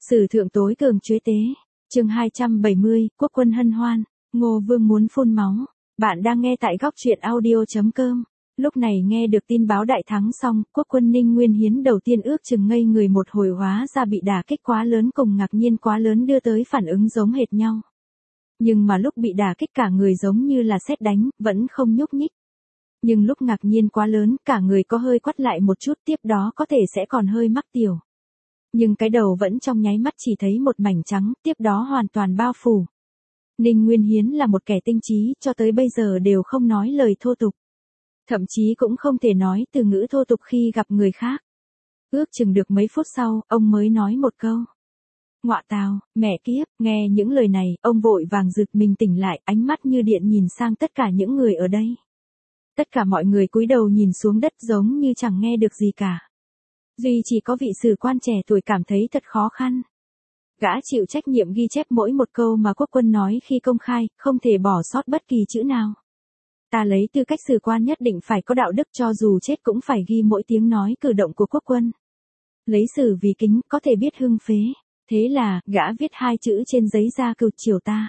Sử thượng tối cường chuế tế. Chương 270, quốc quân hân hoan. Ngô Vương muốn phun máu. Bạn đang nghe tại góc truyện audio.com. Lúc này nghe được tin báo đại thắng xong, quốc quân Ninh Nguyên Hiến đầu tiên ước chừng ngây người một hồi, hóa ra bị đả kích quá lớn cùng ngạc nhiên quá lớn đưa tới phản ứng giống hệt nhau. Nhưng mà lúc bị đả kích cả người giống như là sét đánh, vẫn không nhúc nhích. Nhưng lúc ngạc nhiên quá lớn, cả người có hơi quắt lại một chút, tiếp đó có thể sẽ còn hơi mắc tiểu. Nhưng cái đầu vẫn trong nháy mắt chỉ thấy một mảnh trắng, tiếp đó hoàn toàn bao phủ. Ninh Nguyên Hiến là một kẻ tinh trí, cho tới bây giờ đều không nói lời thô tục. Thậm chí cũng không thể nói từ ngữ thô tục khi gặp người khác. Ước chừng được mấy phút sau, ông mới nói một câu. Ngọa tào, mẹ kiếp, nghe những lời này, ông vội vàng giật mình tỉnh lại, ánh mắt như điện nhìn sang tất cả những người ở đây. Tất cả mọi người cúi đầu nhìn xuống đất giống như chẳng nghe được gì cả. Duy chỉ có vị sử quan trẻ tuổi cảm thấy thật khó khăn. Gã chịu trách nhiệm ghi chép mỗi một câu mà quốc quân nói khi công khai, không thể bỏ sót bất kỳ chữ nào. Ta lấy tư cách sử quan nhất định phải có đạo đức, cho dù chết cũng phải ghi mỗi tiếng nói cử động của quốc quân. Lấy sử vì kính, có thể biết hưng phế. Thế là, gã viết hai chữ trên giấy ra cừu chiều ta.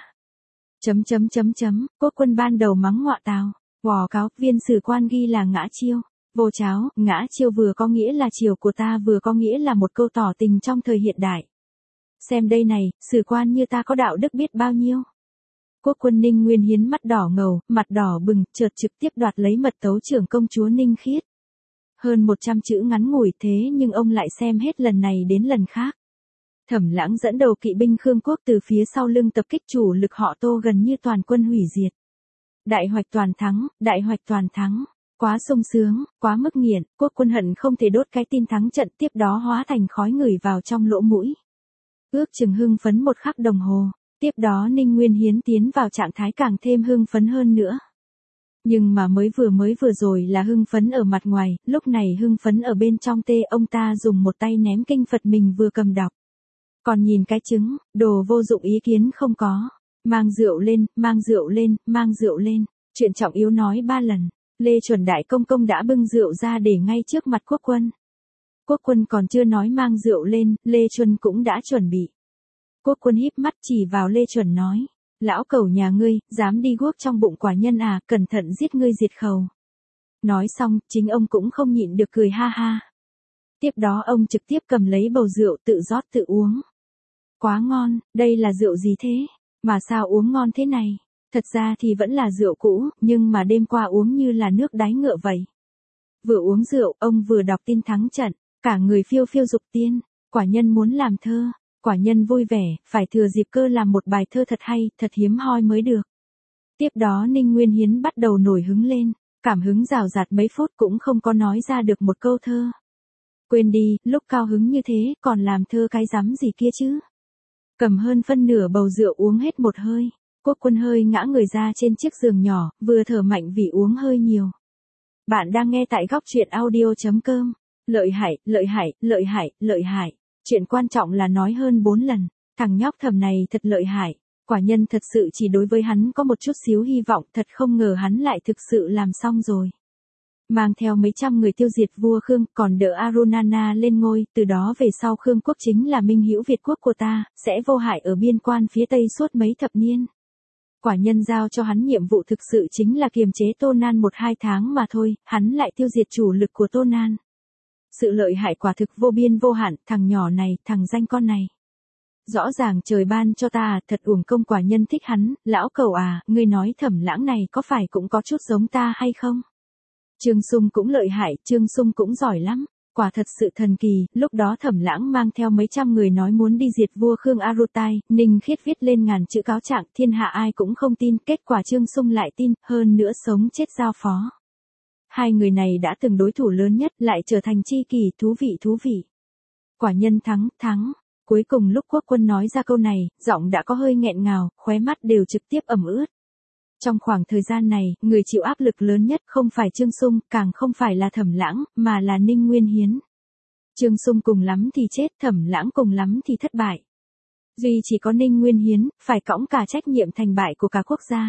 Quốc quân ban đầu mắng ngọa tào, vò cáo, viên sử quan ghi là ngã chiêu. Vô cháo, ngã chiêu vừa có nghĩa là chiều của ta, vừa có nghĩa là một câu tỏ tình trong thời hiện đại. Xem đây này, sử quan như ta có đạo đức biết bao nhiêu. Quốc quân Ninh Nguyên Hiến mắt đỏ ngầu, mặt đỏ bừng, chợt trực tiếp đoạt lấy mật tấu trưởng công chúa Ninh Khiết. Hơn 100 chữ ngắn ngủi thế nhưng ông lại xem hết lần này đến lần khác. Thẩm Lãng dẫn đầu kỵ binh Khương Quốc từ phía sau lưng tập kích chủ lực họ Tô gần như toàn quân hủy diệt. Đại hoạch toàn thắng, đại hoạch toàn thắng. Quá sung sướng, quá mức nghiện, quốc quân hận không thể đốt cái tin thắng trận, tiếp đó hóa thành khói ngửi vào trong lỗ mũi. Ước chừng hưng phấn một khắc đồng hồ, tiếp đó Ninh Nguyên Hiến tiến vào trạng thái càng thêm hưng phấn hơn nữa. Nhưng mà mới vừa rồi là hưng phấn ở mặt ngoài, lúc này hưng phấn ở bên trong tê, ông ta dùng một tay ném kinh Phật mình vừa cầm đọc. Còn nhìn cái trứng, đồ vô dụng ý kiến không có. Mang rượu lên, mang rượu lên, mang rượu lên. Chuyện trọng yếu nói 3 lần. Lê Chuẩn đại công công đã bưng rượu ra để ngay trước mặt quốc quân. Quốc quân còn chưa nói mang rượu lên, Lê Chuẩn cũng đã chuẩn bị. Quốc quân híp mắt chỉ vào Lê Chuẩn nói, lão cẩu nhà ngươi, dám đi guốc trong bụng quả nhân à, cẩn thận giết ngươi diệt khẩu. Nói xong, chính ông cũng không nhịn được cười ha ha. Tiếp đó ông trực tiếp cầm lấy bầu rượu tự rót tự uống. Quá ngon, đây là rượu gì thế? Mà sao uống ngon thế này? Thật ra thì vẫn là rượu cũ, nhưng mà đêm qua uống như là nước đáy ngựa vậy. Vừa uống rượu, ông vừa đọc tin thắng trận, cả người phiêu phiêu dục tiên, quả nhân muốn làm thơ, quả nhân vui vẻ, phải thừa dịp cơ làm một bài thơ thật hay, thật hiếm hoi mới được. Tiếp đó Ninh Nguyên Hiến bắt đầu nổi hứng lên, cảm hứng rào rạt mấy phút cũng không có nói ra được một câu thơ. Quên đi, lúc cao hứng như thế, còn làm thơ cái rắm gì kia chứ? Cầm hơn phân nửa bầu rượu uống hết một hơi. Quốc quân hơi ngã người ra trên chiếc giường nhỏ, vừa thở mạnh vì uống hơi nhiều. Bạn đang nghe tại góc truyện audio.com. Lợi hại, lợi hại, lợi hại, lợi hại. Chuyện quan trọng là nói hơn 4 lần. Thằng nhóc Thẩm này thật lợi hại. Quả nhân thật sự chỉ đối với hắn có một chút xíu hy vọng, thật không ngờ hắn lại thực sự làm xong rồi. Mang theo mấy trăm người tiêu diệt vua Khương, còn đỡ Arunana lên ngôi, từ đó về sau Khương quốc chính là minh hữu Việt quốc của ta, sẽ vô hại ở biên quan phía Tây suốt mấy thập niên. Quả nhân giao cho hắn nhiệm vụ thực sự chính là kiềm chế Tô Nan 1-2 tháng mà thôi, hắn lại tiêu diệt chủ lực của Tô Nan. Sự lợi hại quả thực vô biên vô hạn, thằng nhỏ này, thằng danh con này. Rõ ràng trời ban cho ta, thật uổng công, quả nhân thích hắn, lão cẩu à, ngươi nói Thẩm Lãng này có phải cũng có chút giống ta hay không? Trương Sung cũng lợi hại, Trương Sung cũng giỏi lắm. Quả thật sự thần kỳ, lúc đó Thẩm Lãng mang theo mấy trăm người nói muốn đi diệt vua Khương Arutai, Ninh Khiết viết lên ngàn chữ cáo trạng, thiên hạ ai cũng không tin, kết quả Trương Sung lại tin, hơn nữa sống chết giao phó. Hai người này đã từng đối thủ lớn nhất, lại trở thành tri kỷ, thú vị. Quả nhân thắng. Cuối cùng lúc quốc quân nói ra câu này, giọng đã có hơi nghẹn ngào, khóe mắt đều trực tiếp ẩm ướt. Trong khoảng thời gian này, người chịu áp lực lớn nhất không phải Trương Sung, càng không phải là Thẩm Lãng, mà là Ninh Nguyên Hiến. Trương Sung cùng lắm thì chết, Thẩm Lãng cùng lắm thì thất bại. Duy chỉ có Ninh Nguyên Hiến, phải cõng cả trách nhiệm thành bại của cả quốc gia.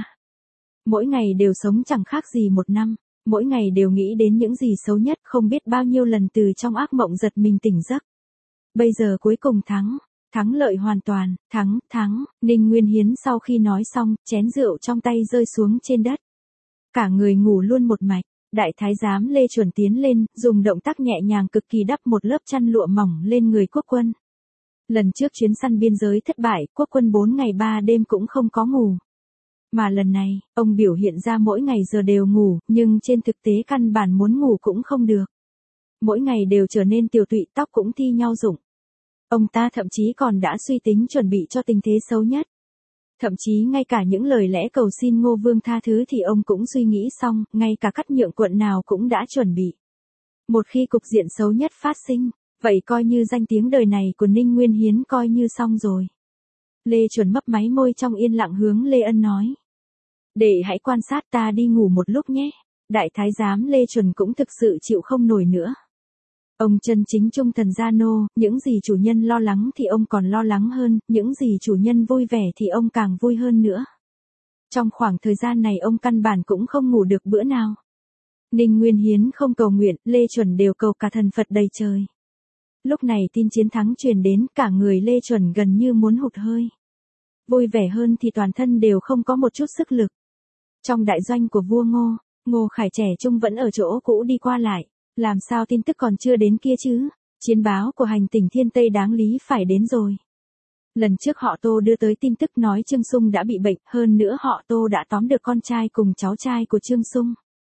Mỗi ngày đều sống chẳng khác gì một năm, mỗi ngày đều nghĩ đến những gì xấu nhất, không biết bao nhiêu lần từ trong ác mộng giật mình tỉnh giấc. Bây giờ cuối cùng thắng, Thắng lợi hoàn toàn, thắng, Ninh Nguyên Hiến sau khi nói xong, chén rượu trong tay rơi xuống trên đất. Cả người ngủ luôn một mạch, đại thái giám Lê Chuẩn tiến lên, dùng động tác nhẹ nhàng cực kỳ đắp một lớp chăn lụa mỏng lên người quốc quân. Lần trước chuyến săn biên giới thất bại, quốc quân 4 ngày 3 đêm cũng không có ngủ. Mà lần này, ông biểu hiện ra mỗi ngày giờ đều ngủ, nhưng trên thực tế căn bản muốn ngủ cũng không được. Mỗi ngày đều trở nên tiều tụy, tóc cũng thi nhau rụng. Ông ta thậm chí còn đã suy tính chuẩn bị cho tình thế xấu nhất. Thậm chí ngay cả những lời lẽ cầu xin Ngô Vương tha thứ thì ông cũng suy nghĩ xong, ngay cả cắt nhượng quận nào cũng đã chuẩn bị. Một khi cục diện xấu nhất phát sinh, vậy coi như danh tiếng đời này của Ninh Nguyên Hiến coi như xong rồi. Lê Chuẩn mấp máy môi trong yên lặng hướng Lê Ân nói. Đệ hãy quan sát, ta đi ngủ một lúc nhé. Đại thái giám Lê Chuẩn cũng thực sự chịu không nổi nữa. Ông chân chính trung thần gia nô, những gì chủ nhân lo lắng thì ông còn lo lắng hơn, những gì chủ nhân vui vẻ thì ông càng vui hơn nữa. Trong khoảng thời gian này ông căn bản cũng không ngủ được bữa nào. Ninh Nguyên Hiến không cầu nguyện, Lê Chuẩn đều cầu cả thần Phật đầy trời. Lúc này tin chiến thắng truyền đến, cả người Lê Chuẩn gần như muốn hụt hơi. Vui vẻ hơn thì toàn thân đều không có một chút sức lực. Trong đại doanh của vua Ngô, Ngô Khải trẻ trung vẫn ở chỗ cũ đi qua lại. Làm sao tin tức còn chưa đến kia chứ? Chiến báo của hành tỉnh Thiên Tây đáng lý phải đến rồi. Lần trước họ Tô đưa tới tin tức nói Trương Sung đã bị bệnh, hơn nữa họ Tô đã tóm được con trai cùng cháu trai của Trương Sung.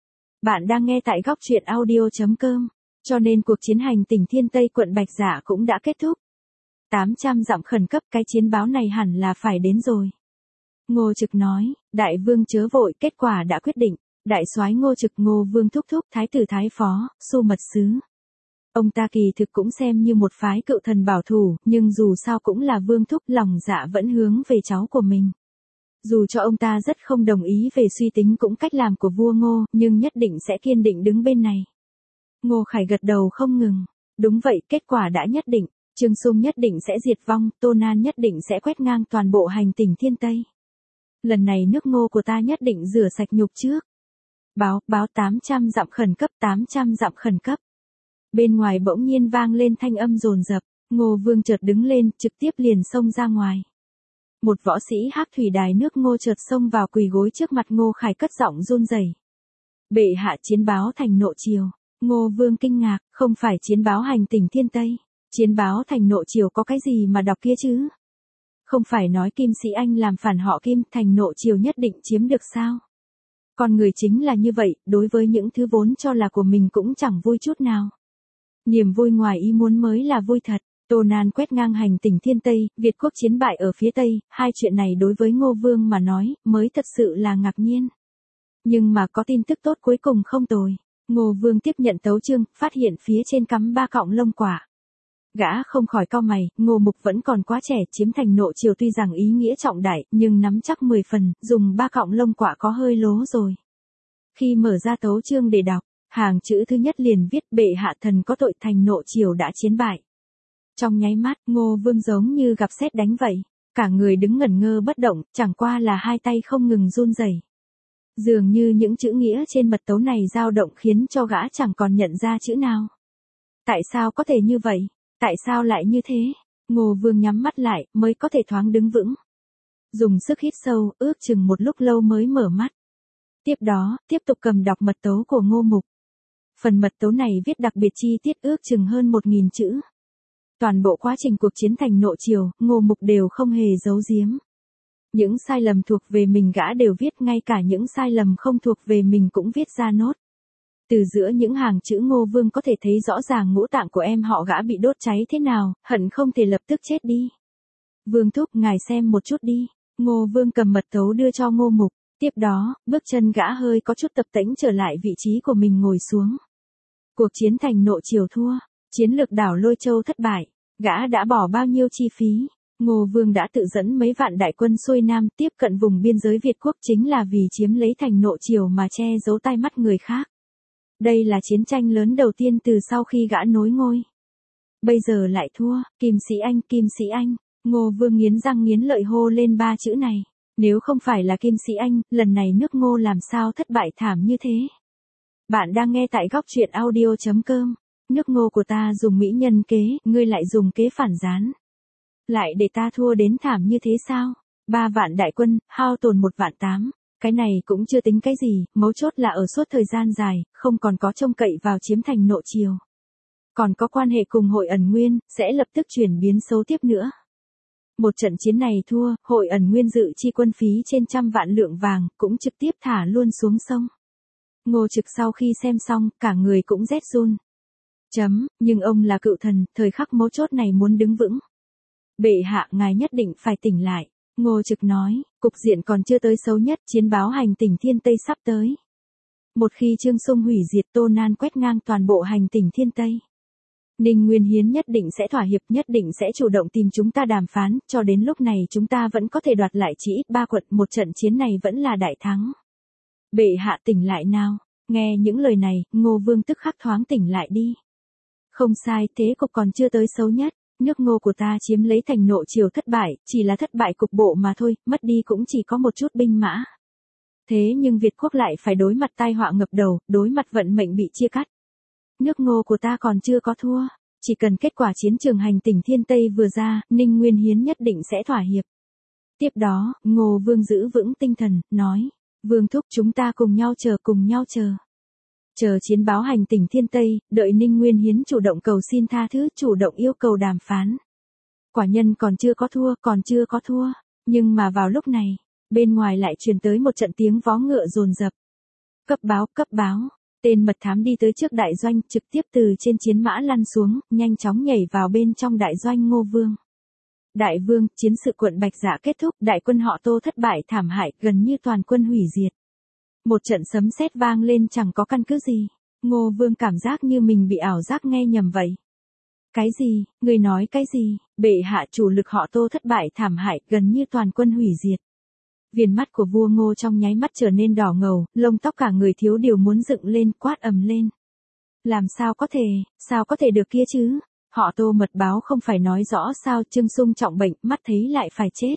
Bạn đang nghe tại góc truyện audio.com, cho nên cuộc chiến hành tỉnh Thiên Tây quận Bạch Dạ cũng đã kết thúc. 800 dặm khẩn cấp, cái chiến báo này hẳn là phải đến rồi. Ngô Trực nói, đại vương chớ vội, kết quả đã quyết định. Đại soái Ngô Trực, Ngô Vương thúc thúc, thái tử thái phó, Xu mật sứ. Ông ta kỳ thực cũng xem như một phái cựu thần bảo thủ, nhưng dù sao cũng là vương thúc, lòng dạ vẫn hướng về cháu của mình. Dù cho ông ta rất không đồng ý về suy tính cũng cách làm của vua Ngô, nhưng nhất định sẽ kiên định đứng bên này. Ngô Khải gật đầu không ngừng. Đúng vậy, kết quả đã nhất định. Trương Sung nhất định sẽ diệt vong, Tô Nan nhất định sẽ quét ngang toàn bộ hành tỉnh Thiên Tây. Lần này nước Ngô của ta nhất định rửa sạch nhục trước. Báo 800 dặm khẩn cấp, 800 dặm khẩn cấp. Bên ngoài bỗng nhiên vang lên thanh âm dồn dập, Ngô Vương chợt đứng lên, trực tiếp liền xông ra ngoài. Một võ sĩ Hắc Thủy Đài nước Ngô chợt xông vào quỳ gối trước mặt Ngô Khải cất giọng run rẩy. Bệ hạ, chiến báo thành Nộ Triều. Ngô Vương kinh ngạc, không phải chiến báo hành tỉnh Thiên Tây. Chiến báo thành Nộ Triều có cái gì mà đọc kia chứ? Không phải nói Kim Sĩ Anh làm phản họ Kim, thành Nộ Triều nhất định chiếm được sao? Con người chính là như vậy, đối với những thứ vốn cho là của mình cũng chẳng vui chút nào. Niềm vui ngoài ý muốn mới là vui thật. Tô Nan quét ngang hành tỉnh Thiên Tây, Việt quốc chiến bại ở phía Tây, hai chuyện này đối với Ngô Vương mà nói, mới thật sự là ngạc nhiên. Nhưng mà có tin tức tốt cuối cùng không tồi. Ngô Vương tiếp nhận tấu chương, phát hiện phía trên cắm 3 cọng lông quả. Gã không khỏi cau mày, Ngô Mục vẫn còn quá trẻ, chiếm thành Nộ Triều tuy rằng ý nghĩa trọng đại, nhưng nắm chắc 10 phần, dùng 3 cọng lông quả có hơi lố rồi. Khi mở ra tấu chương để đọc, hàng chữ thứ nhất liền viết bệ hạ thần có tội, thành Nộ Triều đã chiến bại. Trong nháy mắt, Ngô Vương giống như gặp sét đánh vậy, cả người đứng ngẩn ngơ bất động, chẳng qua là hai tay không ngừng run rẩy. Dường như những chữ nghĩa trên mật tấu này dao động khiến cho gã chẳng còn nhận ra chữ nào. Tại sao có thể như vậy? Tại sao lại như thế? Ngô Vương nhắm mắt lại, mới có thể thoáng đứng vững. Dùng sức hít sâu, ước chừng một lúc lâu mới mở mắt. Tiếp đó, tiếp tục cầm đọc mật tấu của Ngô Mục. Phần mật tấu này viết đặc biệt chi tiết ước chừng hơn 1000 chữ. Toàn bộ quá trình cuộc chiến thành Nộ Triều, Ngô Mục đều không hề giấu giếm. Những sai lầm thuộc về mình gã đều viết, ngay cả những sai lầm không thuộc về mình cũng viết ra nốt. Từ giữa những hàng chữ Ngô Vương có thể thấy rõ ràng ngũ tạng của em họ gã bị đốt cháy thế nào, hận không thể lập tức chết đi. Vương thúc, ngài xem một chút đi. Ngô Vương cầm mật tấu đưa cho Ngô Mục. Tiếp đó, bước chân gã hơi có chút tập tễnh trở lại vị trí của mình ngồi xuống. Cuộc chiến thành Nộ Triều thua, chiến lược đảo Lôi Châu thất bại, gã đã bỏ bao nhiêu chi phí. Ngô Vương đã tự dẫn mấy vạn đại quân xuôi nam tiếp cận vùng biên giới Việt quốc chính là vì chiếm lấy thành Nộ Triều mà che giấu tai mắt người khác. Đây là chiến tranh lớn đầu tiên từ sau khi gã nối ngôi. Bây giờ lại thua, Kim Sĩ Anh, Kim Sĩ Anh. Ngô Vương nghiến răng nghiến lợi hô lên 3 chữ này. Nếu không phải là Kim Sĩ Anh, lần này nước Ngô làm sao thất bại thảm như thế. Bạn đang nghe tại góc truyện audio.com. Nước Ngô của ta dùng mỹ nhân kế, ngươi lại dùng kế phản gián. Lại để ta thua đến thảm như thế sao? 3 vạn đại quân, hao tổn 1.800.000. Cái này cũng chưa tính cái gì, mấu chốt là ở suốt thời gian dài, không còn có trông cậy vào chiếm thành Nội Triều. Còn có quan hệ cùng Hội Ẩn Nguyên, sẽ lập tức chuyển biến xấu tiếp nữa. Một trận chiến này thua, Hội Ẩn Nguyên dự chi quân phí trên 100.000 lượng vàng, cũng trực tiếp thả luôn xuống sông. Ngô Trực sau khi xem xong, cả người cũng rét run. Nhưng ông là cựu thần, thời khắc mấu chốt này muốn đứng vững. Bệ hạ ngài nhất định phải tỉnh lại. Ngô Trực nói, cục diện còn chưa tới xấu nhất, chiến báo hành tỉnh Thiên Tây sắp tới. Một khi Trương Sung hủy diệt Tô Nan quét ngang toàn bộ hành tỉnh Thiên Tây. Ninh Nguyên Hiến nhất định sẽ thỏa hiệp, nhất định sẽ chủ động tìm chúng ta đàm phán, cho đến lúc này chúng ta vẫn có thể đoạt lại chỉ ít 3 quận, một trận chiến này vẫn là đại thắng. Bệ hạ tỉnh lại nào, nghe những lời này, Ngô Vương tức khắc thoáng tỉnh lại đi. Không sai, thế cục còn chưa tới xấu nhất, nước Ngô của ta chiếm lấy thành Nội Triều thất bại, chỉ là thất bại cục bộ mà thôi, mất đi cũng chỉ có một chút binh mã. Thế nhưng Việt quốc lại phải đối mặt tai họa ngập đầu, đối mặt vận mệnh bị chia cắt. Nước Ngô của ta còn chưa có thua, chỉ cần kết quả chiến trường hành tỉnh Thiên Tây vừa ra, Ninh Nguyên Hiến nhất định sẽ thỏa hiệp. Tiếp đó, Ngô Vương giữ vững tinh thần, nói, Vương thúc chúng ta cùng nhau chờ. Chờ chiến báo hành tỉnh Thiên Tây, đợi Ninh Nguyên Hiến chủ động cầu xin tha thứ, chủ động yêu cầu đàm phán. Quả nhân còn chưa có thua, nhưng mà vào lúc này, bên ngoài lại truyền tới một trận tiếng vó ngựa dồn dập. Cấp báo, tên mật thám đi tới trước đại doanh, trực tiếp từ trên chiến mã lăn xuống, nhanh chóng nhảy vào bên trong đại doanh Ngô Vương. Đại vương, chiến sự quận Bạch Dạ kết thúc, đại quân họ Tô thất bại thảm hại, gần như toàn quân hủy diệt. Một trận sấm sét vang lên chẳng có căn cứ gì. Ngô Vương cảm giác như mình bị ảo giác nghe nhầm vậy. Cái gì, người nói cái gì, bệ hạ chủ lực họ Tô thất bại thảm hại, gần như toàn quân hủy diệt. Viền mắt của vua Ngô trong nháy mắt trở nên đỏ ngầu, lông tóc cả người thiếu điều muốn dựng lên, quát ầm lên. Làm sao có thể được kia chứ? Họ Tô mật báo không phải nói rõ sao Trương Sung trọng bệnh, mắt thấy lại phải chết.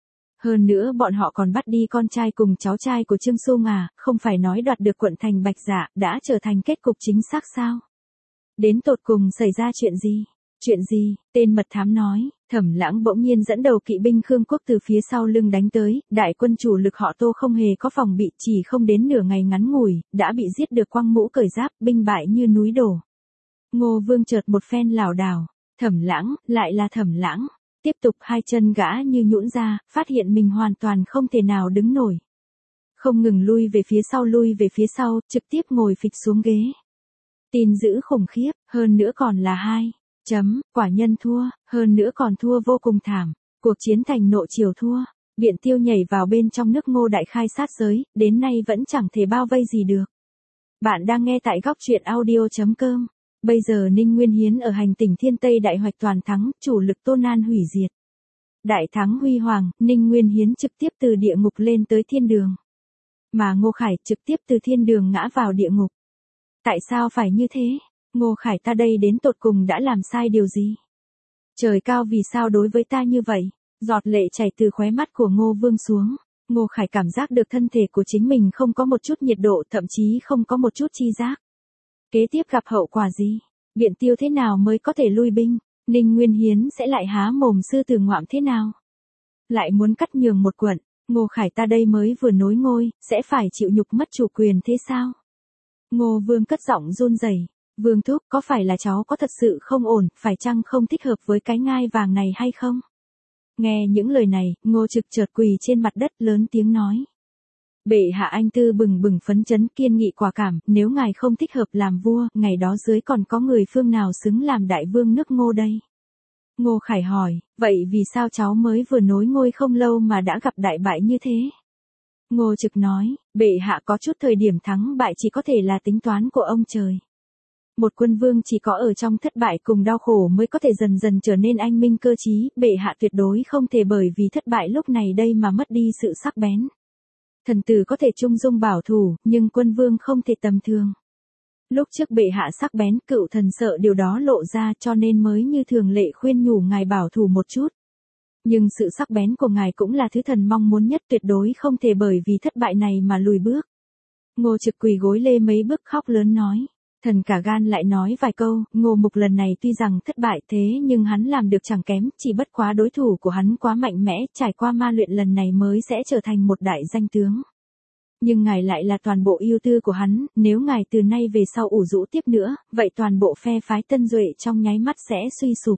Hơn nữa bọn họ còn bắt đi con trai cùng cháu trai của Trương Sung à, không phải nói đoạt được quận thành Bạch Dạ, đã trở thành kết cục chính xác sao? Đến tột cùng xảy ra chuyện gì? Tên mật thám nói, Thẩm Lãng bỗng nhiên dẫn đầu kỵ binh Khương quốc từ phía sau lưng đánh tới, đại quân chủ lực họ Tô không hề có phòng bị, chỉ không đến nửa ngày ngắn ngủi, đã bị giết được quăng mũ cởi giáp, binh bại như núi đổ. Ngô Vương chợt một phen lảo đảo, Thẩm Lãng, lại là Thẩm Lãng. Tiếp tục hai chân gã như nhũn ra, phát hiện mình hoàn toàn không thể nào đứng nổi. Không ngừng lui về phía sau, trực tiếp ngồi phịch xuống ghế. Tin dữ khủng khiếp, hơn nữa còn là quả nhân thua, hơn nữa còn thua vô cùng thảm. Cuộc chiến thành Nội Triều thua, Biện Tiêu nhảy vào bên trong nước Ngô đại khai sát giới, đến nay vẫn chẳng thể bao vây gì được. Bạn đang nghe tại góc truyện audio.com. Bây giờ Ninh Nguyên Hiến ở hành tỉnh Thiên Tây đại hoạch toàn thắng, chủ lực Tô Nan hủy diệt. Đại thắng huy hoàng, Ninh Nguyên Hiến trực tiếp từ địa ngục lên tới thiên đường. Mà Ngô Khải trực tiếp từ thiên đường ngã vào địa ngục. Tại sao phải như thế? Ngô Khải ta đây đến tột cùng đã làm sai điều gì? Trời cao vì sao đối với ta như vậy? Giọt lệ chảy từ khóe mắt của Ngô Vương xuống. Ngô Khải cảm giác được thân thể của chính mình không có một chút nhiệt độ, thậm chí không có một chút chi giác. Kế tiếp gặp hậu quả gì? Biện Tiêu thế nào mới có thể lui binh? Ninh Nguyên Hiến sẽ lại há mồm sư tử ngoạm thế nào? Lại muốn cắt nhường một quận, Ngô Khải ta đây mới vừa nối ngôi, sẽ phải chịu nhục mất chủ quyền thế sao? Ngô Vương cất giọng run rẩy, Vương thúc, có phải là cháu có thật sự không ổn, phải chăng không thích hợp với cái ngai vàng này hay không? Nghe những lời này, Ngô Trực chợt quỳ trên mặt đất lớn tiếng nói. Bệ hạ anh tư bừng bừng phấn chấn kiên nghị quả cảm, nếu ngài không thích hợp làm vua, ngày đó dưới còn có người phương nào xứng làm đại vương nước Ngô đây? Ngô Khải hỏi, vậy vì sao cháu mới vừa nối ngôi không lâu mà đã gặp đại bại như thế? Ngô Trực nói, bệ hạ có chút thời điểm thắng bại chỉ có thể là tính toán của ông trời. Một quân vương chỉ có ở trong thất bại cùng đau khổ mới có thể dần dần trở nên anh minh cơ trí, bệ hạ tuyệt đối không thể bởi vì thất bại lúc này đây mà mất đi sự sắc bén. Thần tử có thể trung dung bảo thủ, nhưng quân vương không thể tầm thường. Lúc trước bệ hạ sắc bén, cựu thần sợ điều đó lộ ra cho nên mới như thường lệ khuyên nhủ ngài bảo thủ một chút. Nhưng sự sắc bén của ngài cũng là thứ thần mong muốn nhất, tuyệt đối không thể bởi vì thất bại này mà lùi bước. Ngô Trực quỳ gối lê mấy bước khóc lớn nói. Thần cả gan lại nói vài câu, Ngô Mục lần này tuy rằng thất bại thế nhưng hắn làm được chẳng kém, chỉ bất quá đối thủ của hắn quá mạnh mẽ, trải qua ma luyện lần này mới sẽ trở thành một đại danh tướng. Nhưng ngài lại là toàn bộ ưu tư của hắn, nếu ngài từ nay về sau ủ rũ tiếp nữa, vậy toàn bộ phe phái Tân Duệ trong nháy mắt sẽ suy sụp.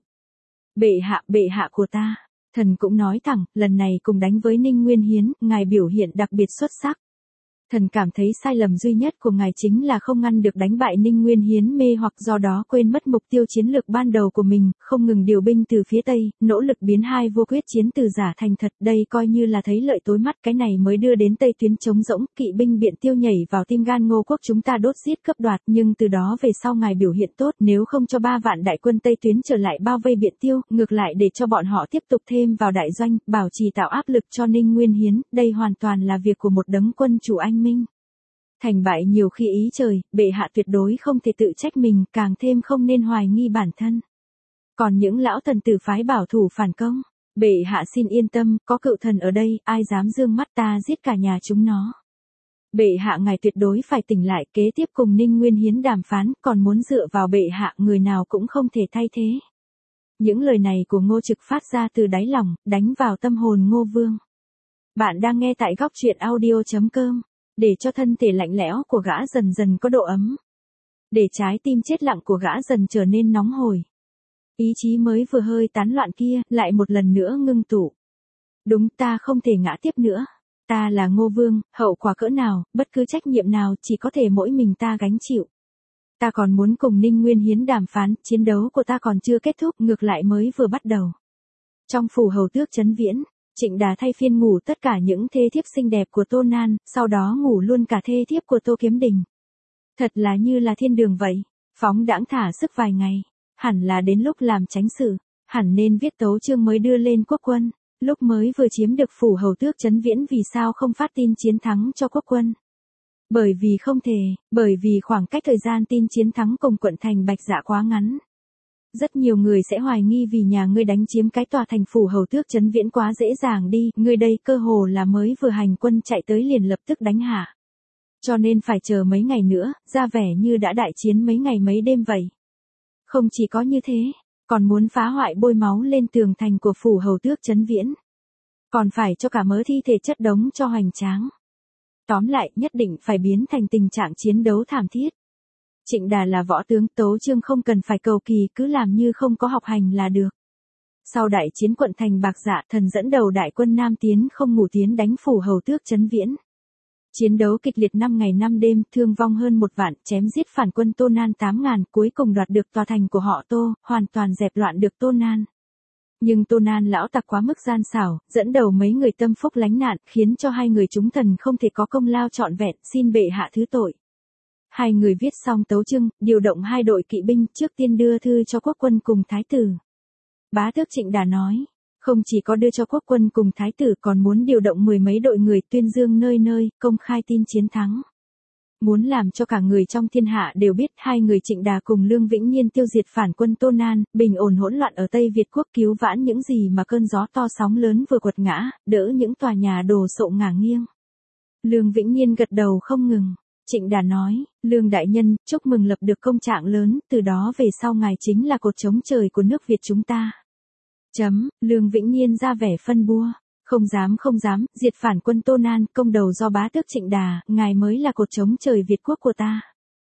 Bệ hạ của ta, thần cũng nói thẳng, lần này cùng đánh với Ninh Nguyên Hiến, ngài biểu hiện đặc biệt xuất sắc. Thần cảm thấy sai lầm duy nhất của ngài chính là không ngăn được đánh bại Ninh Nguyên Hiến mê hoặc do đó quên mất mục tiêu chiến lược ban đầu của mình, không ngừng điều binh từ phía Tây, nỗ lực biến hai vua quyết chiến từ giả thành thật, đây coi như là thấy lợi tối mắt, cái này mới đưa đến Tây tuyến trống rỗng, kỵ binh Biện Tiêu nhảy vào tim gan Ngô quốc chúng ta đốt giết cướp đoạt, nhưng từ đó về sau ngài biểu hiện tốt, nếu không cho 3 vạn đại quân Tây tuyến trở lại bao vây Biện Tiêu, ngược lại để cho bọn họ tiếp tục thêm vào đại doanh, bảo trì tạo áp lực cho Ninh Nguyên Hiến, đây hoàn toàn là việc của một đấng quân chủ anh minh. Thành bại nhiều khi ý trời, bệ hạ tuyệt đối không thể tự trách mình, càng thêm không nên hoài nghi bản thân. Còn những lão thần tử phái bảo thủ phản công, bệ hạ xin yên tâm, có cựu thần ở đây, ai dám dương mắt ta giết cả nhà chúng nó. Bệ hạ ngài tuyệt đối phải tỉnh lại, kế tiếp cùng Ninh Nguyên Hiến đàm phán, còn muốn dựa vào bệ hạ, người nào cũng không thể thay thế. Những lời này của Ngô Trực phát ra từ đáy lòng, đánh vào tâm hồn Ngô Vương. Bạn đang nghe tại góc truyện audio.com. Để cho thân thể lạnh lẽo của gã dần dần có độ ấm. Để trái tim chết lặng của gã dần trở nên nóng hổi. Ý chí mới vừa hơi tán loạn kia, lại một lần nữa ngưng tụ. Đúng, ta không thể ngã tiếp nữa. Ta là Ngô Vương, hậu quả cỡ nào, bất cứ trách nhiệm nào chỉ có thể mỗi mình ta gánh chịu. Ta còn muốn cùng Ninh Nguyên Hiến đàm phán, chiến đấu của ta còn chưa kết thúc, ngược lại mới vừa bắt đầu. Trong phủ hầu tước Trấn Viễn, Trịnh Đà thay phiên ngủ tất cả những thê thiếp xinh đẹp của Tô Nan, sau đó ngủ luôn cả thê thiếp của Tô Kiếm Đình. Thật là như là thiên đường vậy, phóng đãng thả sức vài ngày, hẳn là đến lúc làm chánh sự, hẳn nên viết tấu chương mới đưa lên quốc quân, lúc mới vừa chiếm được phủ hầu tước Trấn Viễn vì sao không phát tin chiến thắng cho quốc quân. Bởi vì khoảng cách thời gian tin chiến thắng cùng quận thành Bạch Dạ quá ngắn. Rất nhiều người sẽ hoài nghi vì nhà ngươi đánh chiếm cái tòa thành phủ hầu tước Trấn Viễn quá dễ dàng đi, ngươi đây cơ hồ là mới vừa hành quân chạy tới liền lập tức đánh hạ. Cho nên phải chờ mấy ngày nữa, ra vẻ như đã đại chiến mấy ngày mấy đêm vậy. Không chỉ có như thế, còn muốn phá hoại bôi máu lên tường thành của phủ hầu tước Trấn Viễn. Còn phải cho cả mớ thi thể chất đống cho hoành tráng. Tóm lại, nhất định phải biến thành tình trạng chiến đấu thảm thiết. Trịnh Đà là võ tướng, tấu chương không cần phải cầu kỳ, cứ làm như không có học hành là được. Sau đại chiến quận thành Bạc Dạ, thần dẫn đầu đại quân Nam tiến không ngủ tiến đánh phủ hầu tước Trấn Viễn. Chiến đấu kịch liệt 5 ngày 5 đêm, thương vong hơn 1 vạn, chém giết phản quân Tô Nan 8.000, cuối cùng đoạt được tòa thành của họ Tô, hoàn toàn dẹp loạn được Tô Nan. Nhưng Tô Nan lão tặc quá mức gian xảo, dẫn đầu mấy người tâm phúc lánh nạn, khiến cho hai người chúng thần không thể có công lao trọn vẹn, xin bệ hạ thứ tội. Hai người viết xong tấu chương, điều động 2 đội kỵ binh, trước tiên đưa thư cho quốc quân cùng thái tử. Bá tước Trịnh Đà nói, không chỉ có đưa cho quốc quân cùng thái tử còn muốn điều động 10 mấy đội người tuyên dương nơi nơi, công khai tin chiến thắng. Muốn làm cho cả người trong thiên hạ đều biết hai người Trịnh Đà cùng Lương Vĩnh Nhiên tiêu diệt phản quân Tô Nan, bình ổn hỗn loạn ở Tây Việt quốc, cứu vãn những gì mà cơn gió to sóng lớn vừa quật ngã, đỡ những tòa nhà đổ sộ ngả nghiêng. Lương Vĩnh Nhiên gật đầu không ngừng. Trịnh Đà nói, Lương đại nhân, chúc mừng lập được công trạng lớn, từ đó về sau ngài chính là cột chống trời của nước Việt chúng ta. Lương Vĩnh Nhiên ra vẻ phân bua, không dám, diệt phản quân Tô Nan, công đầu do bá tước Trịnh Đà, ngài mới là cột chống trời Việt quốc của ta.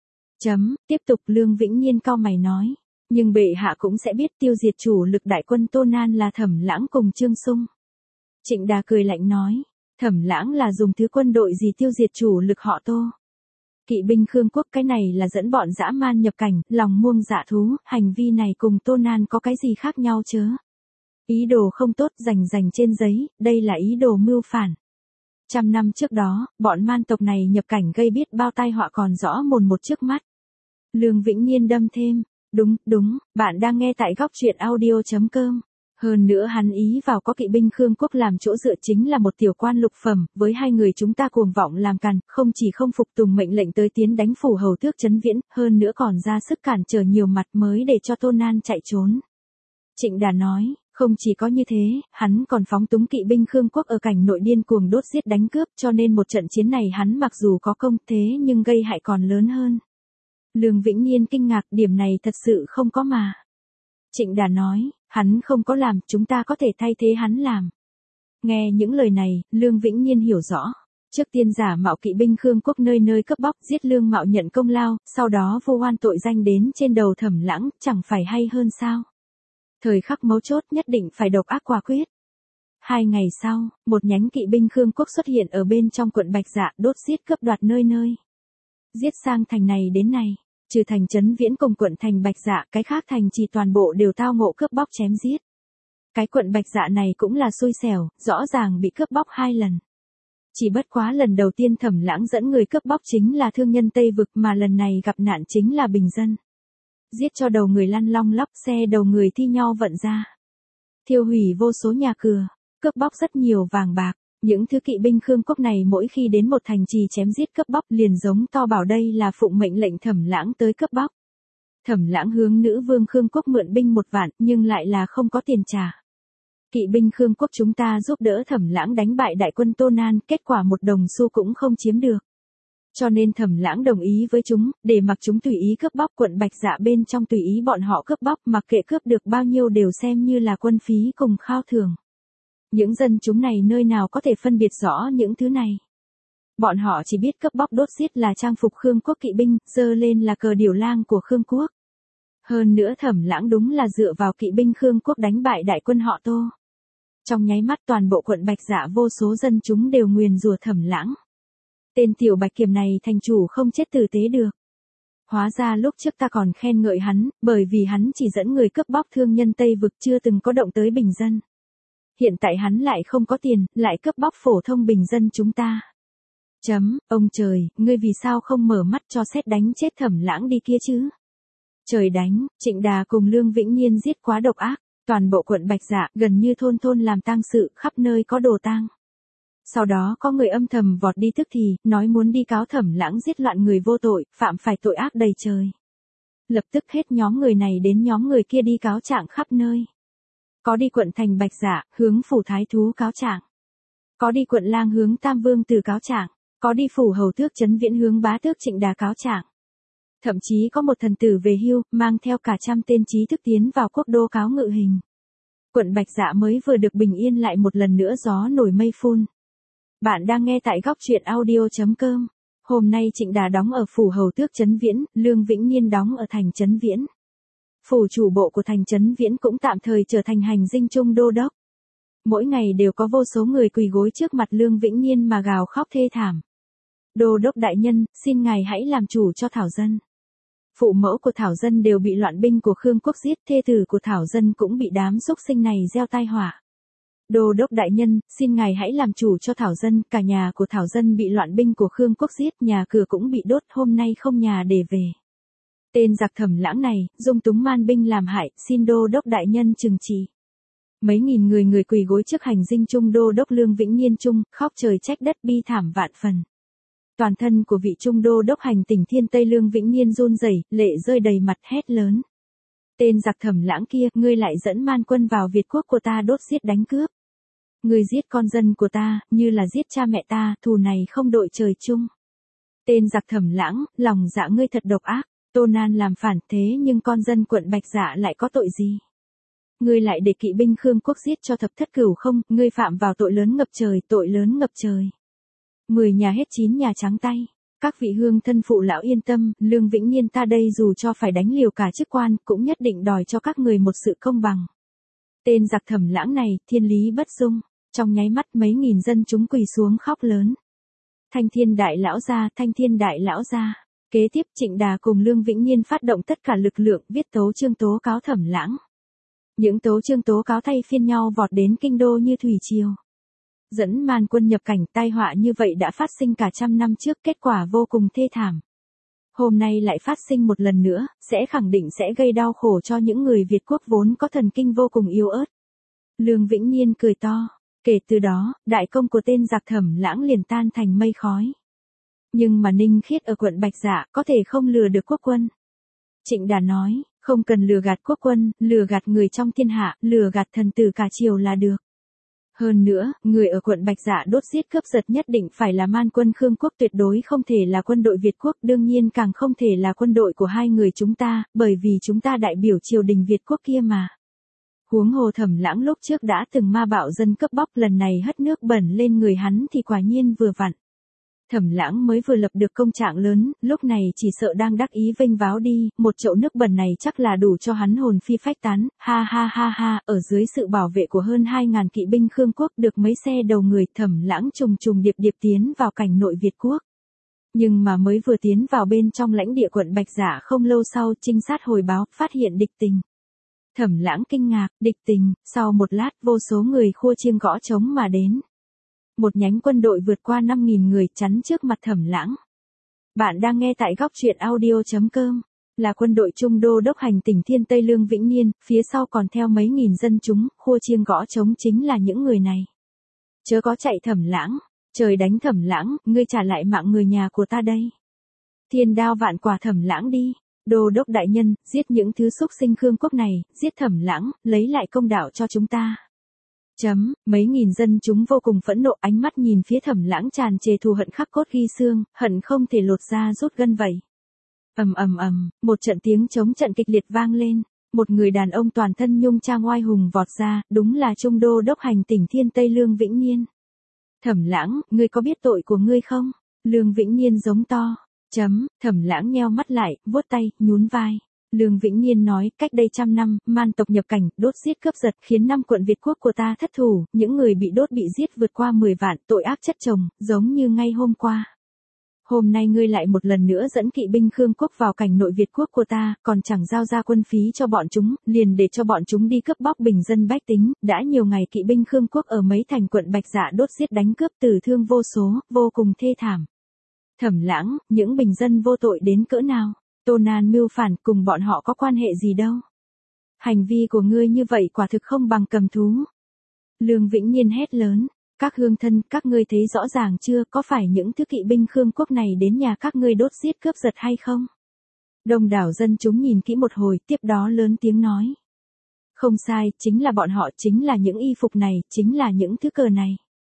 Tiếp tục Lương Vĩnh Nhiên cau mày nói, nhưng bệ hạ cũng sẽ biết tiêu diệt chủ lực đại quân Tô Nan là Thẩm Lãng cùng Trương Sung. Trịnh Đà cười lạnh nói, Thẩm Lãng là dùng thứ quân đội gì tiêu diệt chủ lực họ Tô. Kỵ binh Khương quốc, cái này là dẫn bọn dã man nhập cảnh, lòng muông dạ thú, hành vi này cùng Tô Nan có cái gì khác nhau chớ. Ý đồ không tốt rành trên giấy, đây là ý đồ mưu phản. 100 năm trước đó, bọn man tộc này nhập cảnh gây biết bao tai họa còn rõ mồn một trước mắt. Lương Vĩnh Nhiên đâm thêm, đúng, bạn đang nghe tại góc truyện audio.com. Hơn nữa hắn ý vào có kỵ binh Khương quốc làm chỗ dựa chính là một tiểu quan lục phẩm, với hai người chúng ta cuồng vọng làm càn, không chỉ không phục tùng mệnh lệnh tới tiến đánh phủ hầu tước Trấn Viễn, hơn nữa còn ra sức cản trở nhiều mặt mới để cho Tô Nan chạy trốn. Trịnh Đà nói, không chỉ có như thế, hắn còn phóng túng kỵ binh Khương quốc ở cảnh nội điên cuồng đốt giết đánh cướp, cho nên một trận chiến này hắn mặc dù có công thế nhưng gây hại còn lớn hơn. Lương Vĩnh Nhiên kinh ngạc, điểm này thật sự không có mà. Trịnh Đà nói, hắn không có làm, chúng ta có thể thay thế hắn làm. Nghe những lời này, Lương Vĩnh Nhiên hiểu rõ. Trước tiên giả mạo kỵ binh Khương Quốc nơi nơi cướp bóc giết Lương Mạo nhận công lao, sau đó vu oan tội danh đến trên đầu Thẩm Lãng, chẳng phải hay hơn sao? Thời khắc mấu chốt nhất định phải độc ác quả quyết. 2 ngày sau, một nhánh kỵ binh Khương Quốc xuất hiện ở bên trong quận Bạch Dạ, đốt giết cướp đoạt nơi nơi. Giết sang thành này đến này, trừ thành Trấn Viễn cùng quận thành Bạch Dạ, cái khác thành trì toàn bộ đều tao ngộ cướp bóc chém giết. Cái quận Bạch Dạ này cũng là xui xẻo, rõ ràng bị cướp bóc 2 lần. Chỉ bất quá lần đầu tiên Thẩm Lãng dẫn người cướp bóc chính là thương nhân Tây Vực, mà lần này gặp nạn chính là bình dân. Giết cho đầu người lăn long lóc, xe đầu người thi nhau vận ra. Thiêu hủy vô số nhà cửa, cướp bóc rất nhiều vàng bạc. Những thứ kỵ binh Khương Quốc này mỗi khi đến một thành trì chém giết cướp bóc liền giống to bảo đây là phụng mệnh lệnh Thẩm Lãng tới cướp bóc. Thẩm Lãng hướng nữ vương Khương Quốc mượn binh 1 vạn, nhưng lại là không có tiền trả. Kỵ binh Khương Quốc chúng ta giúp đỡ Thẩm Lãng đánh bại đại quân Tô Nan, kết quả 1 đồng xu cũng không chiếm được. Cho nên Thẩm Lãng đồng ý với chúng, để mặc chúng tùy ý cướp bóc quận Bạch Dạ bên trong, tùy ý bọn họ cướp bóc, mặc kệ cướp được bao nhiêu đều xem như là quân phí cùng khao thưởng. Những dân chúng này nơi nào có thể phân biệt rõ những thứ này. Bọn họ chỉ biết cướp bóc đốt giết là trang phục Khương Quốc kỵ binh, dơ lên là cờ điểu lang của Khương Quốc. Hơn nữa Thẩm Lãng đúng là dựa vào kỵ binh Khương Quốc đánh bại đại quân họ Tô. Trong nháy mắt toàn bộ quận Bạch Dạ vô số dân chúng đều nguyền rủa Thẩm Lãng. Tên tiểu Bạch Kiểm này thành chủ không chết tử tế được. Hóa ra lúc trước ta còn khen ngợi hắn, bởi vì hắn chỉ dẫn người cướp bóc thương nhân Tây Vực, chưa từng có động tới bình dân. Hiện tại hắn lại không có tiền, lại cướp bóc phổ thông bình dân chúng ta. Ông trời, ngươi vì sao không mở mắt cho sét đánh chết Thẩm Lãng đi kia chứ? Trời đánh, Trịnh Đà cùng Lương Vĩnh Nhiên giết quá độc ác, toàn bộ quận Bạch Dạ gần như thôn thôn làm tang sự, khắp nơi có đồ tang. Sau đó có người âm thầm vọt đi tức thì, nói muốn đi cáo Thẩm Lãng giết loạn người vô tội, phạm phải tội ác đầy trời. Lập tức hết nhóm người này đến nhóm người kia đi cáo trạng khắp nơi. Có đi quận thành Bạch Dạ, hướng phủ thái thú cáo trạng. Có đi quận lang hướng Tam Vương Tử cáo trạng. Có đi phủ hầu tước Trấn Viễn hướng bá tước Trịnh Đà cáo trạng. Thậm chí có một thần tử về hưu, mang theo cả trăm tên trí thức tiến vào quốc đô cáo ngự hình. Quận Bạch Dạ mới vừa được bình yên lại một lần nữa gió nổi mây phun. Bạn đang nghe tại góc truyện audio.com. Hôm nay Trịnh Đà đóng ở phủ hầu tước Trấn Viễn, Lương Vĩnh Nhiên đóng ở thành Trấn Viễn. Phủ chủ bộ của thành Trấn Viễn cũng tạm thời trở thành hành dinh trung đô đốc. Mỗi ngày đều có vô số người quỳ gối trước mặt Lương Vĩnh Nhiên mà gào khóc thê thảm. Đô đốc đại nhân, xin ngài hãy làm chủ cho Thảo Dân. Phụ mẫu của Thảo Dân đều bị loạn binh của Khương Quốc giết, thê tử của Thảo Dân cũng bị đám xúc sinh này gieo tai họa. Đô đốc đại nhân, xin ngài hãy làm chủ cho Thảo Dân, cả nhà của Thảo Dân bị loạn binh của Khương Quốc giết, nhà cửa cũng bị đốt, hôm nay không nhà để về. Tên giặc Thẩm Lãng này, dung túng man binh làm hại, xin đô đốc đại nhân trừng trị. Mấy nghìn người quỳ gối trước hành dinh trung đô đốc Lương Vĩnh Nhiên trung, khóc trời trách đất bi thảm vạn phần. Toàn thân của vị trung đô đốc hành tỉnh Thiên Tây Lương Vĩnh Nhiên run rẩy, lệ rơi đầy mặt hét lớn. Tên giặc Thẩm Lãng kia, ngươi lại dẫn man quân vào Việt quốc của ta đốt giết đánh cướp. Ngươi giết con dân của ta, như là giết cha mẹ ta, thù này không đội trời chung. Tên giặc Thẩm Lãng, lòng dạ ngươi thật độc ác, Tô Nan làm phản thế nhưng con dân quận Bạch Dạ lại có tội gì? Ngươi lại để kỵ binh Khương Quốc giết cho thập thất cửu không, ngươi phạm vào tội lớn ngập trời, tội lớn ngập trời. 10 nhà hết 9 nhà trắng tay. Các vị hương thân phụ lão yên tâm, Lương Vĩnh Nhiên ta đây dù cho phải đánh liều cả chức quan, cũng nhất định đòi cho các người một sự công bằng. Tên giặc Thẩm Lãng này, thiên lý bất dung. Trong nháy mắt mấy nghìn dân chúng quỳ xuống khóc lớn. Thanh Thiên đại lão gia, Thanh Thiên đại lão gia. Kế tiếp Trịnh Đà cùng Lương Vĩnh Nhiên phát động tất cả lực lượng viết tấu chương tố cáo Thẩm Lãng. Những tấu chương tố cáo thay phiên nhau vọt đến kinh đô như thủy triều. Dẫn man quân nhập cảnh, tai họa như vậy đã phát sinh cả trăm năm trước, kết quả vô cùng thê thảm. Hôm nay lại phát sinh một lần nữa, sẽ khẳng định sẽ gây đau khổ cho những người Việt quốc vốn có thần kinh vô cùng yếu ớt. Lương Vĩnh Nhiên cười to. Kể từ đó, đại công của tên giặc Thẩm Lãng liền tan thành mây khói. Nhưng mà Ninh Khiết ở quận Bạch Dạ có thể không lừa được quốc quân. Trịnh Đà nói, không cần lừa gạt quốc quân, lừa gạt người trong thiên hạ, lừa gạt thần tử cả triều là được. Hơn nữa, người ở quận Bạch Dạ đốt giết cướp giật nhất định phải là man quân Khương quốc, tuyệt đối không thể là quân đội Việt quốc, đương nhiên càng không thể là quân đội của hai người chúng ta, bởi vì chúng ta đại biểu triều đình Việt quốc kia mà. Huống hồ Thẩm Lãng lúc trước đã từng ma bạo dân cướp bóc, lần này hất nước bẩn lên người hắn thì quả nhiên vừa vặn. Thẩm Lãng mới vừa lập được công trạng lớn, lúc này chỉ sợ đang đắc ý vênh váo đi, một chậu nước bẩn này chắc là đủ cho hắn hồn phi phách tán, ha ha ha ha, ở dưới sự bảo vệ của hơn 2.000 kỵ binh Khương quốc, được mấy xe đầu người, Thẩm Lãng trùng trùng điệp điệp tiến vào cảnh nội Việt quốc. Nhưng mà mới vừa tiến vào bên trong lãnh địa quận Bạch Dạ không lâu sau, trinh sát hồi báo, phát hiện địch tình. Thẩm Lãng kinh ngạc, địch tình, sau một lát vô số người khua chiêng gõ trống mà đến. Một nhánh quân đội vượt qua 5.000 người chắn trước mặt Thẩm Lãng. Bạn đang nghe tại góc truyện audio.com, là quân đội Trung Đô đốc hành tỉnh Thiên Tây Lương Vĩnh Niên, phía sau còn theo mấy nghìn dân chúng, khua chiêng gõ trống chính là những người này. Chớ có chạy Thẩm Lãng, trời đánh Thẩm Lãng, ngươi trả lại mạng người nhà của ta đây. Thiên đao vạn quả Thẩm Lãng đi. Đô đốc đại nhân, giết những thứ xúc sinh Khương quốc này, giết Thẩm Lãng, lấy lại công đạo cho chúng ta. Mấy nghìn dân chúng vô cùng phẫn nộ, ánh mắt nhìn phía Thẩm Lãng tràn trề thù hận khắc cốt ghi xương, hận không thể lột da rút gân vậy. Một trận tiếng trống trận kịch liệt vang lên, một người đàn ông toàn thân nhung trang oai hùng vọt ra, đúng là Trung Đô đốc hành tỉnh Thiên Tây Lương Vĩnh Niên. Thẩm Lãng, ngươi có biết tội của ngươi không? Lương Vĩnh Niên giống to. Thẩm Lãng nheo mắt lại, vuốt tay, nhún vai. Lương Vĩnh Niên nói, cách đây 100 năm, man tộc nhập cảnh, đốt giết cướp giật, khiến 5 quận Việt quốc của ta thất thủ, những người bị đốt bị giết vượt qua 10 vạn, tội ác chất chồng, giống như ngay hôm qua. Hôm nay ngươi lại một lần nữa dẫn kỵ binh Khương quốc vào cảnh nội Việt quốc của ta, còn chẳng giao ra quân phí cho bọn chúng, liền để cho bọn chúng đi cướp bóc bình dân bách tính, đã nhiều ngày kỵ binh Khương quốc ở mấy thành quận Bạch Dạ đốt giết đánh cướp, tử thương vô số, vô cùng thê thảm. Thẩm Lãng, những bình dân vô tội đến cỡ nào? Tô Nan mưu phản, cùng bọn họ có quan hệ gì đâu. Hành vi của ngươi như vậy quả thực không bằng cầm thú. Lương Vĩnh Niên hét lớn, các hương thân, các ngươi thấy rõ ràng chưa, có phải những thứ kỵ binh Khương quốc này đến nhà các ngươi đốt giết cướp giật hay không? Đông đảo dân chúng nhìn kỹ một hồi, tiếp đó lớn tiếng nói. Không sai, chính là bọn họ, chính là những y phục này, chính là những thứ cờ này.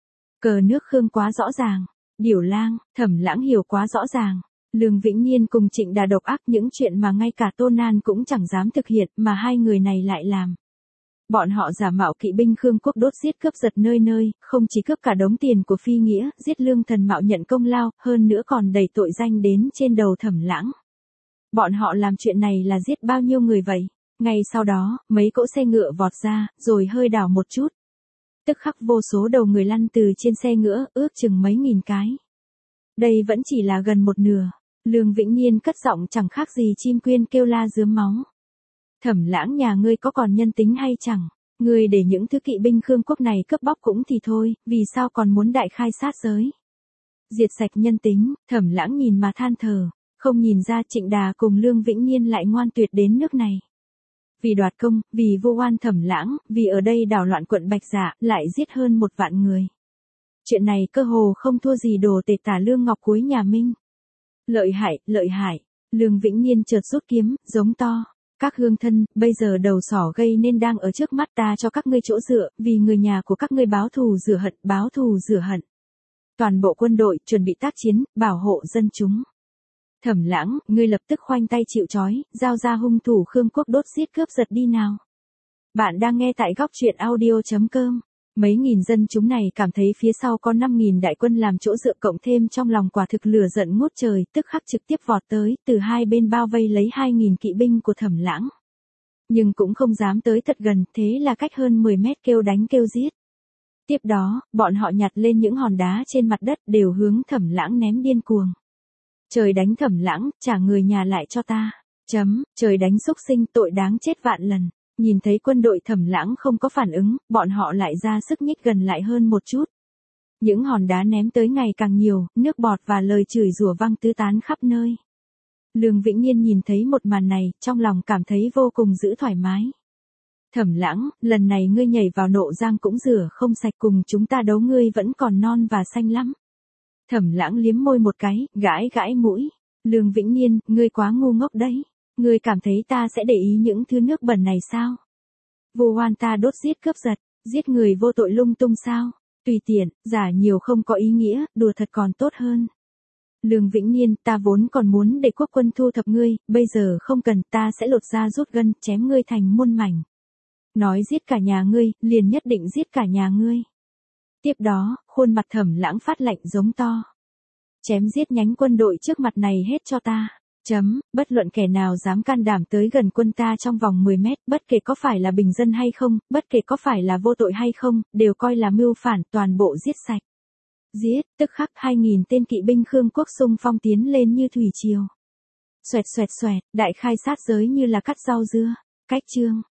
Cờ nước Khương quá rõ ràng. Điểu lang, Thẩm Lãng hiểu quá rõ ràng. Lương Vĩnh Niên cùng Trịnh Đà độc ác, những chuyện mà ngay cả Tô Nan cũng chẳng dám thực hiện, mà hai người này lại làm. Bọn họ giả mạo kỵ binh Khương quốc đốt giết cướp giật nơi nơi, không chỉ cướp cả đống tiền của phi nghĩa, giết Lương Thần Mạo nhận công lao, hơn nữa còn đẩy tội danh đến trên đầu Thẩm Lãng. Bọn họ làm chuyện này là giết bao nhiêu người vậy? Ngay sau đó, mấy cỗ xe ngựa vọt ra, rồi hơi đảo một chút. Tức khắc vô số đầu người lăn từ trên xe ngựa, ước chừng mấy nghìn cái. Đây vẫn chỉ là gần một nửa. Lương Vĩnh Niên cất giọng chẳng khác gì chim quyên kêu la rướm máu. Thẩm Lãng nhà ngươi có còn nhân tính hay chẳng? Ngươi để những thứ kỵ binh Khương quốc này cướp bóc cũng thì thôi, vì sao còn muốn đại khai sát giới? Diệt sạch nhân tính, Thẩm Lãng nhìn mà than thở, không nhìn ra Trịnh Đà cùng Lương Vĩnh Niên lại ngoan tuyệt đến nước này. Vì đoạt công, vì vu oan Thẩm Lãng, vì ở đây đảo loạn quận Bạch Dạ, lại giết hơn 1 vạn người. Chuyện này cơ hồ không thua gì đồ tể tả Lương Ngọc Cuối nhà Minh. Lợi hại, Lương Vĩnh Niên chợt rút kiếm, giống to. Các hương thân, bây giờ đầu sỏ gây nên đang ở trước mắt ta, cho các ngươi chỗ dựa, vì người nhà của các ngươi báo thù rửa hận. Toàn bộ quân đội, chuẩn bị tác chiến, bảo hộ dân chúng. Thẩm Lãng, ngươi lập tức khoanh tay chịu trói, giao ra hung thủ Khương quốc đốt giết cướp giật đi nào. Bạn đang nghe tại góc truyện audio.com. Mấy nghìn dân chúng này cảm thấy phía sau có 5.000 đại quân làm chỗ dựa, cộng thêm trong lòng quả thực lửa giận ngút trời, tức khắc trực tiếp vọt tới, từ hai bên bao vây lấy 2.000 kỵ binh của Thẩm Lãng. Nhưng cũng không dám tới thật gần, thế là cách hơn 10 mét kêu đánh kêu giết. Tiếp đó, bọn họ nhặt lên những hòn đá trên mặt đất đều hướng Thẩm Lãng ném điên cuồng. Trời đánh Thẩm Lãng, trả người nhà lại cho ta. Trời đánh xúc sinh, tội đáng chết vạn lần. Nhìn thấy quân đội Thẩm Lãng không có phản ứng, bọn họ lại ra sức nhích gần lại hơn một chút. Những hòn đá ném tới ngày càng nhiều, nước bọt và lời chửi rủa văng tứ tán khắp nơi. Lương Vĩnh Niên nhìn thấy một màn này, trong lòng cảm thấy vô cùng giữ thoải mái. Thẩm Lãng, lần này ngươi nhảy vào nộ giang cũng rửa không sạch, cùng chúng ta đấu ngươi vẫn còn non và xanh lắm. Thẩm Lãng liếm môi một cái, gãi mũi. Lương Vĩnh Niên, ngươi quá ngu ngốc đấy. Ngươi cảm thấy ta sẽ để ý những thứ nước bẩn này sao? Vu oan ta đốt giết cướp giật, Giết người vô tội lung tung sao? Tùy tiện, giả nhiều không có ý nghĩa, đùa thật còn tốt hơn. Lương Vĩnh Niên, ta vốn còn muốn để quốc quân thu thập ngươi, bây giờ không cần, ta sẽ lột da rút gân, chém ngươi thành muôn mảnh. Nói giết cả nhà ngươi, liền nhất định giết cả nhà ngươi. Tiếp đó, khuôn mặt Thẩm Lãng phát lạnh giống to. Chém giết nhánh quân đội trước mặt này hết cho ta. Bất luận kẻ nào dám can đảm tới gần quân ta trong vòng 10 mét, bất kể có phải là bình dân hay không, bất kể có phải là vô tội hay không, đều coi là mưu phản, toàn bộ giết sạch. Giết, tức khắc 2.000 tên kỵ binh Khương Quốc xung phong tiến lên như thủy triều. Xoẹt xoẹt xoẹt, đại khai sát giới như là cắt rau dưa. Cách chương.